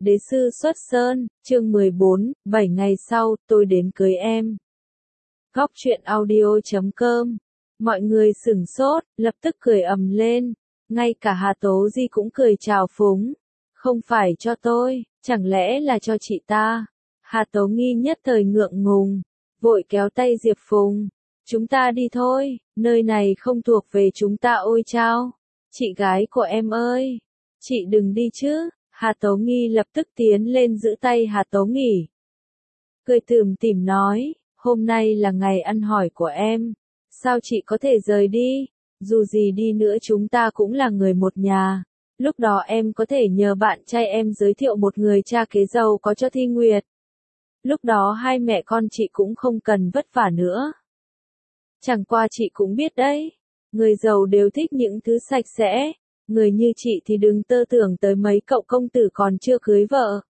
Đế sư xuất sơn, chương 14, 7 ngày sau, tôi đến cưới em. Góc truyện audio.com. Mọi người sửng sốt, lập tức cười ầm lên. Ngay cả Hà Tố Di cũng cười chào phúng. Không phải cho tôi, chẳng lẽ là cho chị ta? Hà Tố Nghi nhất thời ngượng ngùng, vội kéo tay Diệp Phùng. Chúng ta đi thôi, nơi này không thuộc về chúng ta ôi chao. Chị gái của em ơi, chị đừng đi chứ. Hà Tố Nghi lập tức tiến lên giữ tay Hà Tố Nghỉ. Cười tủm tỉm nói, hôm nay là ngày ăn hỏi của em. Sao chị có thể rời đi? Dù gì đi nữa chúng ta cũng là người một nhà. Lúc đó em có thể nhờ bạn trai em giới thiệu một người cha kế giàu có cho Thi Nguyệt. Lúc đó hai mẹ con chị cũng không cần vất vả nữa. Chẳng qua chị cũng biết đấy, người giàu đều thích những thứ sạch sẽ. Người như chị thì đừng tơ tưởng tới mấy cậu công tử còn chưa cưới vợ.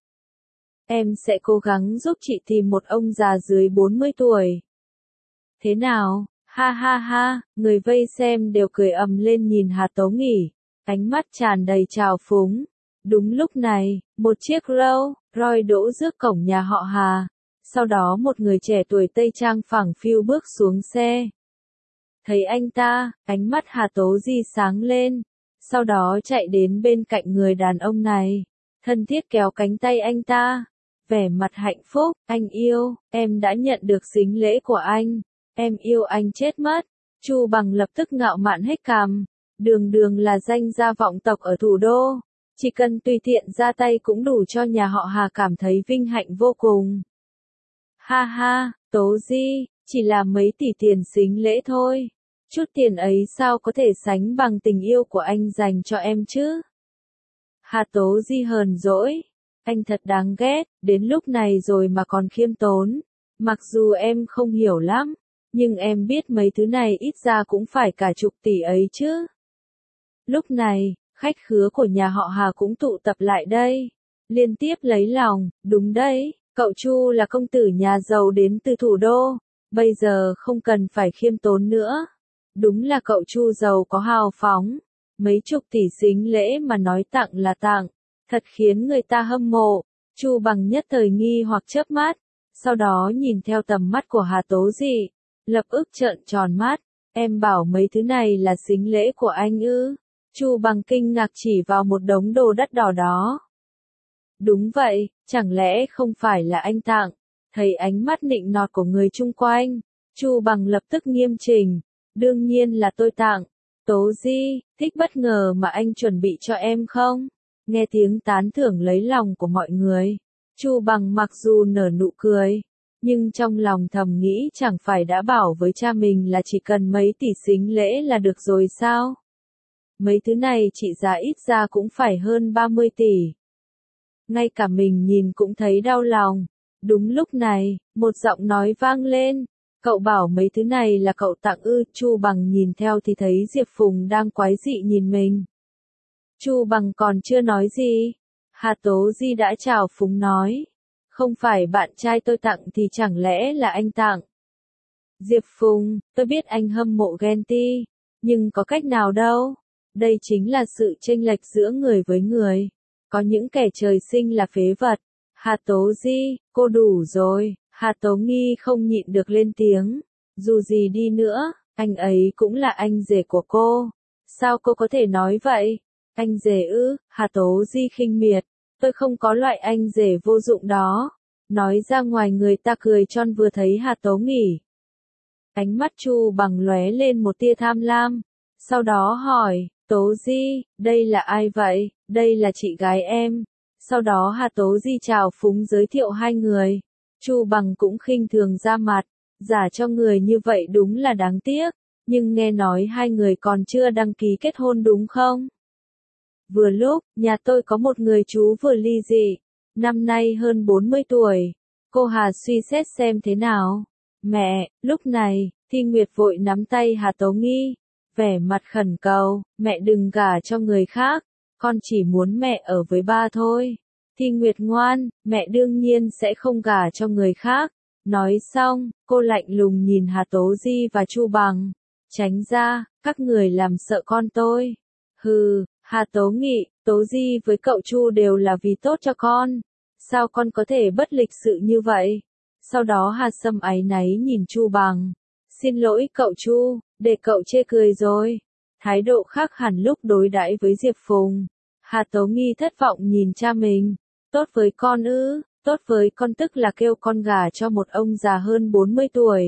Em sẽ cố gắng giúp chị tìm một ông già dưới 40 tuổi. Thế nào? Ha ha ha, người vây xem đều cười ầm lên nhìn Hà Tố Nghỉ, ánh mắt tràn đầy trào phúng. Đúng lúc này, một chiếc Rolls Royce đỗ trước cổng nhà họ Hà. Sau đó một người trẻ tuổi Tây Trang phẳng phiu bước xuống xe. Thấy anh ta, ánh mắt Hà Tố Di sáng lên. Sau đó chạy đến bên cạnh người đàn ông này, thân thiết kéo cánh tay anh ta, vẻ mặt hạnh phúc, anh yêu, em đã nhận được sính lễ của anh, em yêu anh chết mất. Chu Bằng lập tức ngạo mạn hết cằm, đường đường là danh gia vọng tộc ở thủ đô, chỉ cần tùy tiện ra tay cũng đủ cho nhà họ Hà cảm thấy vinh hạnh vô cùng. Ha ha, Tố Di, chỉ là mấy tỷ tiền sính lễ thôi. Chút tiền ấy sao có thể sánh bằng tình yêu của anh dành cho em chứ? Hà Tố Di hờn dỗi. Anh thật đáng ghét, đến lúc này rồi mà còn khiêm tốn. Mặc dù em không hiểu lắm, nhưng em biết mấy thứ này ít ra cũng phải cả chục tỷ ấy chứ. Lúc này, khách khứa của nhà họ Hà cũng tụ tập lại đây. Liên tiếp lấy lòng, đúng đấy, cậu Chu là công tử nhà giàu đến từ thủ đô. Bây giờ không cần phải khiêm tốn nữa. Đúng là cậu Chu giàu có hào phóng, mấy chục tỷ sính lễ mà nói tặng là tặng, thật khiến người ta hâm mộ. Chu Bằng nhất thời nghi hoặc chớp mắt, sau đó nhìn theo tầm mắt của Hà Tố Dị, lập tức trợn tròn mắt, em bảo mấy thứ này là sính lễ của anh ư? Chu Bằng kinh ngạc chỉ vào một đống đồ đắt đỏ đó. Đúng vậy, chẳng lẽ không phải là anh tặng? Thấy ánh mắt nịnh nọt của người chung quanh, Chu Bằng lập tức nghiêm chỉnh. Đương nhiên là tôi tặng. Tố Di, thích bất ngờ mà anh chuẩn bị cho em không? Nghe tiếng tán thưởng lấy lòng của mọi người, Chu Bằng mặc dù nở nụ cười, nhưng trong lòng thầm nghĩ chẳng phải đã bảo với cha mình là chỉ cần mấy tỷ sính lễ là được rồi sao? Mấy thứ này trị giá ít ra cũng phải hơn 30 tỷ. Ngay cả mình nhìn cũng thấy đau lòng. Đúng lúc này, một giọng nói vang lên. Cậu bảo mấy thứ này là cậu tặng ư? Chu Bằng nhìn theo thì thấy Diệp Phùng đang quái dị nhìn mình. Chu Bằng còn chưa nói gì, Hà Tố Di đã chào phúng nói. Không phải bạn trai tôi tặng thì chẳng lẽ là anh tặng? Diệp Phùng, tôi biết anh hâm mộ ghen ti, nhưng có cách nào đâu. Đây chính là sự chênh lệch giữa người với người. Có những kẻ trời sinh là phế vật. Hà Tố Di, cô đủ rồi. Hà Tố Nghi không nhịn được lên tiếng. Dù gì đi nữa, anh ấy cũng là anh rể của cô. Sao cô có thể nói vậy? Anh rể ư? Hà Tố Di khinh miệt. Tôi không có loại anh rể vô dụng đó. Nói ra ngoài người ta cười tròn vừa thấy Hà Tố Nghỉ. Ánh mắt Chu Bằng lóe lên một tia tham lam. Sau đó hỏi, Tố Di, đây là ai vậy? Đây là chị gái em. Sau đó Hà Tố Di chào phúng giới thiệu hai người. Chu Bằng cũng khinh thường ra mặt, giả cho người như vậy đúng là đáng tiếc, nhưng nghe nói hai người còn chưa đăng ký kết hôn đúng không? Vừa lúc, nhà tôi có một người chú vừa ly dị, năm nay hơn 40 tuổi, cô Hà suy xét xem thế nào? Mẹ, lúc này, Thi Nguyệt vội nắm tay Hà Tố Nghi, vẻ mặt khẩn cầu, mẹ đừng gả cho người khác, con chỉ muốn mẹ ở với ba thôi. Thi Nguyệt ngoan, mẹ đương nhiên sẽ không gả cho người khác. Nói xong, cô lạnh lùng nhìn Hà Tố Di và Chu Bằng. Tránh ra, các người làm sợ con tôi. Hừ, Hà Tố Nghị, Tố Di với cậu Chu đều là vì tốt cho con. Sao con có thể bất lịch sự như vậy? Sau đó Hà Sâm áy náy nhìn Chu Bằng. Xin lỗi cậu Chu, để cậu chê cười rồi. Thái độ khác hẳn lúc đối đãi với Diệp Phùng. Hà Tố Nghi thất vọng nhìn cha mình. Tốt với con ư, tốt với con tức là kêu con gả cho một ông già hơn 40 tuổi.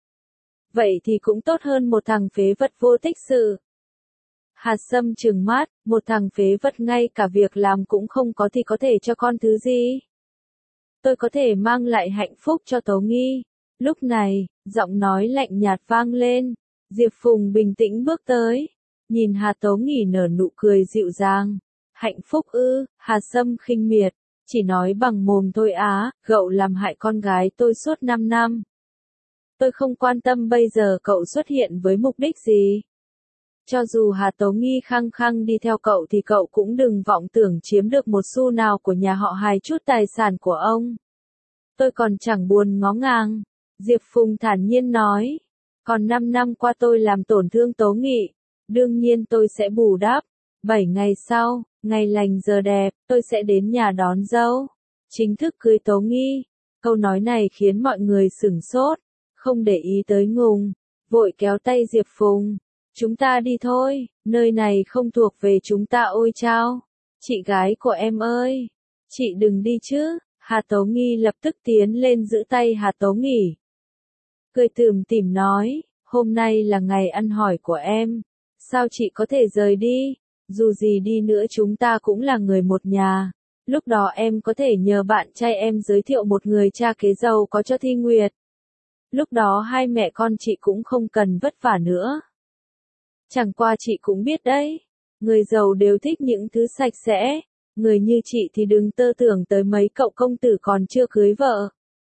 Vậy thì cũng tốt hơn một thằng phế vật vô tích sự. Hà Sâm trừng mắt, một thằng phế vật ngay cả việc làm cũng không có thì có thể cho con thứ gì? Tôi có thể mang lại hạnh phúc cho Tố Nghi. Lúc này, giọng nói lạnh nhạt vang lên. Diệp Phùng bình tĩnh bước tới. Nhìn Hà Tố Nghi nở nụ cười dịu dàng. Hạnh phúc ư, Hà Sâm khinh miệt. Chỉ nói bằng mồm thôi á, cậu làm hại con gái tôi suốt 5 năm. Tôi không quan tâm bây giờ cậu xuất hiện với mục đích gì. Cho dù Hà Tố Nghi khăng khăng đi theo cậu thì cậu cũng đừng vọng tưởng chiếm được một xu nào của nhà họ Hà chút tài sản của ông. Tôi còn chẳng buồn ngó ngàng. Diệp Phùng thản nhiên nói. Còn 5 năm qua tôi làm tổn thương Tố Nghị. Đương nhiên tôi sẽ bù đắp. 7 ngày sau, ngày lành giờ đẹp, tôi sẽ đến nhà đón dâu. Chính thức cưới Tố Nghi. Câu nói này khiến mọi người sửng sốt. Không để ý tới Ngùng. Vội kéo tay Diệp Phùng. Chúng ta đi thôi, nơi này không thuộc về chúng ta ôi chao. Chị gái của em ơi, chị đừng đi chứ. Hà Tố Nghi lập tức tiến lên giữ tay Hà Tố Nghỉ. Cười tủm tỉm nói, hôm nay là ngày ăn hỏi của em. Sao chị có thể rời đi? Dù gì đi nữa chúng ta cũng là người một nhà. Lúc đó em có thể nhờ bạn trai em giới thiệu một người cha kế giàu có cho Thi Nguyệt. Lúc đó hai mẹ con chị cũng không cần vất vả nữa. Chẳng qua chị cũng biết đấy, người giàu đều thích những thứ sạch sẽ, người như chị thì đừng tơ tưởng tới mấy cậu công tử còn chưa cưới vợ.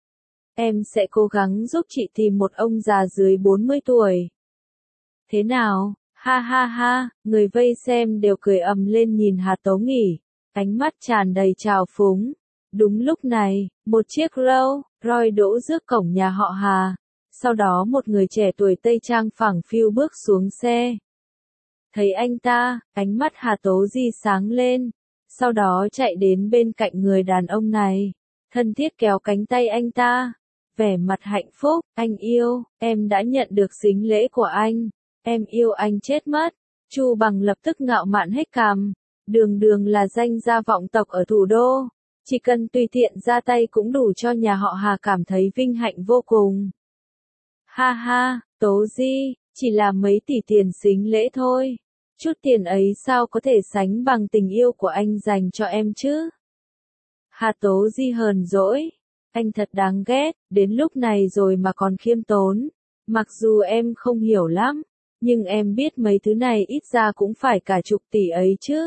Em sẽ cố gắng giúp chị tìm một ông già dưới 40 tuổi. Thế nào? Ha ha ha, người vây xem đều cười ầm lên nhìn Hà Tố Nghỉ, ánh mắt tràn đầy trào phúng. Đúng lúc này, một chiếc Rolls Royce đỗ trước cổng nhà họ Hà. Sau đó một người trẻ tuổi Tây Trang phẳng phiu bước xuống xe. Thấy anh ta, ánh mắt Hà Tố Di sáng lên. Sau đó chạy đến bên cạnh người đàn ông này. Thân thiết kéo cánh tay anh ta. Vẻ mặt hạnh phúc, anh yêu, em đã nhận được sính lễ của anh. Em yêu anh chết mất. Chu Bằng lập tức ngạo mạn hết cằm. Đường đường là danh gia vọng tộc ở thủ đô. Chỉ cần tùy tiện ra tay cũng đủ cho nhà họ Hà cảm thấy vinh hạnh vô cùng. Ha ha, Tố Di, chỉ là mấy tỷ tiền sính lễ thôi. Chút tiền ấy sao có thể sánh bằng tình yêu của anh dành cho em chứ? Hà Tố Di hờn dỗi. Anh thật đáng ghét, đến lúc này rồi mà còn khiêm tốn. Mặc dù em không hiểu lắm, nhưng em biết mấy thứ này ít ra cũng phải cả chục tỷ ấy chứ.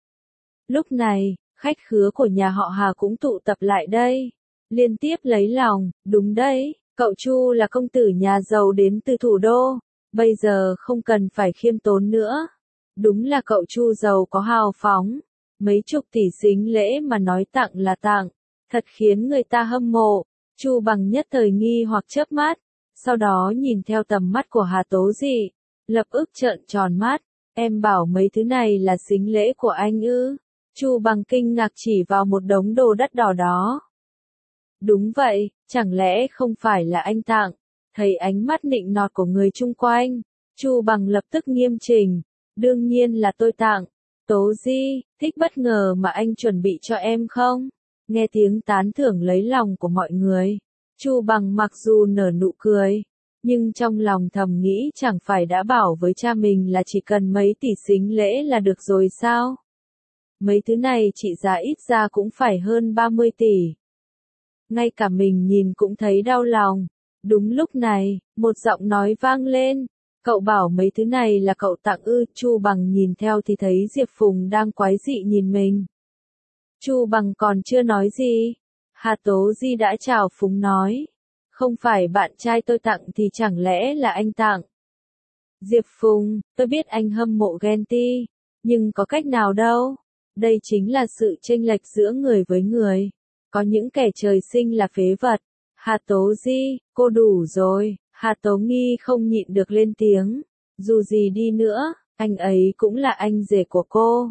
Lúc này, khách khứa của nhà họ Hà cũng tụ tập lại đây. Liên tiếp lấy lòng, đúng đấy, cậu Chu là công tử nhà giàu đến từ thủ đô. Bây giờ không cần phải khiêm tốn nữa. Đúng là cậu Chu giàu có hào phóng. Mấy chục tỷ sính lễ mà nói tặng là tặng. Thật khiến người ta hâm mộ. Chu Bằng nhất thời nghi hoặc chớp mắt. Sau đó nhìn theo tầm mắt của Hà Tố Dị. Lập ức trợn tròn mắt. Em bảo mấy thứ này là sính lễ của anh ư? Chu Bằng kinh ngạc chỉ vào một đống đồ đắt đỏ đó. Đúng vậy, chẳng lẽ không phải là anh tặng? Thấy ánh mắt nịnh nọt của người chung quanh. Chu Bằng lập tức nghiêm chỉnh. Đương nhiên là tôi tặng. Tố Di, thích bất ngờ mà anh chuẩn bị cho em không? Nghe tiếng tán thưởng lấy lòng của mọi người. Chu Bằng mặc dù nở nụ cười, nhưng trong lòng thầm nghĩ chẳng phải đã bảo với cha mình là chỉ cần mấy tỷ sính lễ là được rồi sao? Mấy thứ này trị giá ít ra cũng phải hơn 30 tỷ. Ngay cả mình nhìn cũng thấy đau lòng. Đúng lúc này, một giọng nói vang lên. Cậu bảo mấy thứ này là cậu tặng ư? Chu Bằng nhìn theo thì thấy Diệp Phùng đang quái dị nhìn mình. Chu Bằng còn chưa nói gì. Hà Tố Di đã chào phúng nói. Không phải bạn trai tôi tặng thì chẳng lẽ là anh tặng? Diệp Phùng, tôi biết anh hâm mộ ghen ti. Nhưng có cách nào đâu. Đây chính là sự chênh lệch giữa người với người. Có những kẻ trời sinh là phế vật. Hà Tố Di, cô đủ rồi. Hà Tố Nghi không nhịn được lên tiếng. Dù gì đi nữa, anh ấy cũng là anh rể của cô.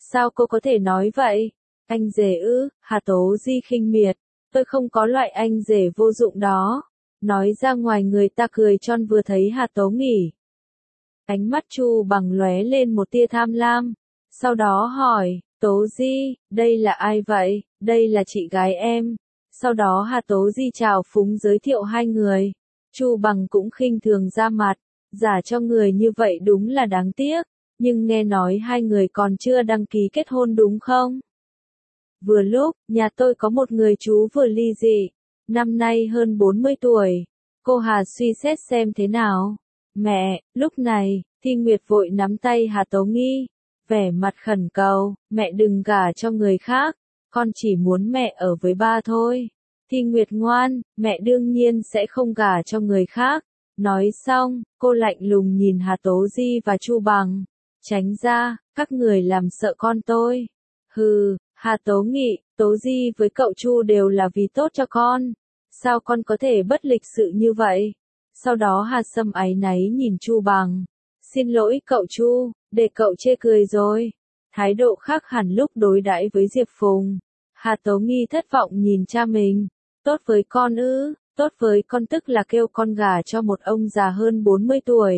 Sao cô có thể nói vậy? Anh rể ư? Hà Tố Di khinh miệt. Tôi không có loại anh rể vô dụng đó. Nói ra ngoài người ta cười tròn vừa thấy Hà Tố nghỉ. Ánh mắt Chu Bằng lóe lên một tia tham lam. Sau đó hỏi, Tố Di, đây là ai vậy? Đây là chị gái em. Sau đó Hà Tố Di chào phúng giới thiệu hai người. Chu Bằng cũng khinh thường ra mặt. Giả cho người như vậy đúng là đáng tiếc. Nhưng nghe nói hai người còn chưa đăng ký kết hôn đúng không? Vừa lúc, nhà tôi có một người chú vừa ly dị. Năm nay hơn 40 tuổi. Cô Hà suy xét xem thế nào. Mẹ, lúc này, Thi Nguyệt vội nắm tay Hà Tố Nghi. Vẻ mặt khẩn cầu, mẹ đừng gả cho người khác. Con chỉ muốn mẹ ở với ba thôi. Thi Nguyệt ngoan, mẹ đương nhiên sẽ không gả cho người khác. Nói xong, cô lạnh lùng nhìn Hà Tố Di và Chu Bằng. Tránh ra, các người làm sợ con tôi. Hừ, Hà Tố Nghị, Tố Di với cậu Chu đều là vì tốt cho con. Sao con có thể bất lịch sự như vậy? Sau đó Hà Sâm áy náy nhìn Chu Bằng. Xin lỗi cậu Chu, để cậu chê cười rồi. Thái độ khác hẳn lúc đối đãi với Diệp Phùng. Hà Tố Nghi thất vọng nhìn cha mình. Tốt với con ư, tốt với con tức là kêu con gả cho một ông già hơn 40 tuổi.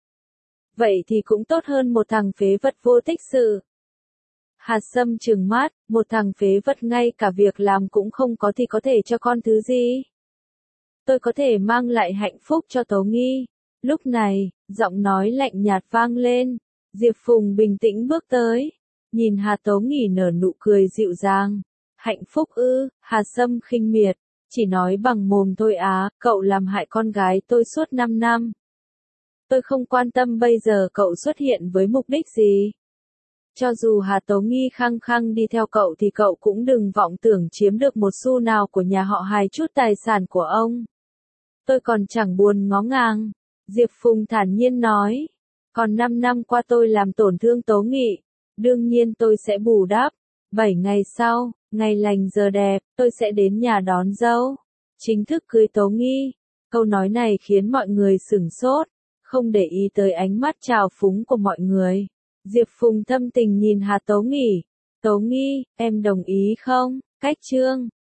Vậy thì cũng tốt hơn một thằng phế vật vô tích sự. Hà Sâm trừng mắt, một thằng phế vật ngay cả việc làm cũng không có thì có thể cho con thứ gì? Tôi có thể mang lại hạnh phúc cho Tố Nghi. Lúc này, giọng nói lạnh nhạt vang lên. Diệp Phùng bình tĩnh bước tới. Nhìn Hà Tố Nghi nở nụ cười dịu dàng. Hạnh phúc ư? Hà Sâm khinh miệt. Chỉ nói bằng mồm thôi á, cậu làm hại con gái tôi suốt 5 năm. Tôi không quan tâm bây giờ cậu xuất hiện với mục đích gì. Cho dù Hà Tố Nghi khăng khăng đi theo cậu thì cậu cũng đừng vọng tưởng chiếm được một xu nào của nhà họ Hà chút tài sản của ông. Tôi còn chẳng buồn ngó ngàng. Diệp Phùng thản nhiên nói. Còn 5 năm qua tôi làm tổn thương Tố Nghị. Đương nhiên tôi sẽ bù đắp. 7 ngày sau, ngày lành giờ đẹp, tôi sẽ đến nhà đón dâu. Chính thức cưới Tố Nghi. Câu nói này khiến mọi người sửng sốt. Không để ý tới ánh mắt trào phúng của mọi người. Diệp Phùng thâm tình nhìn Hà Tố Nghi. Tố Nghi, em đồng ý không? Cách chương